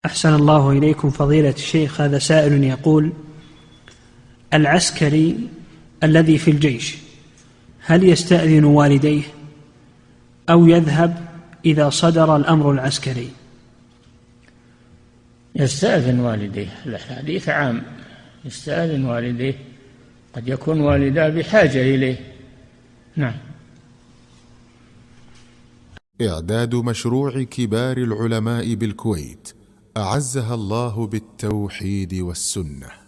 أحسن الله إليكم فضيلة الشيخ. هذا سائل يقول: العسكري الذي في الجيش هل يستأذن والديه أو يذهب إذا صدر الأمر العسكري؟ يستأذن والديه، الحديث عام، يستأذن والديه، قد يكون والداه بحاجة إليه. نعم. إعداد مشروع كبار العلماء بالكويت أعزها الله بالتوحيد والسنة.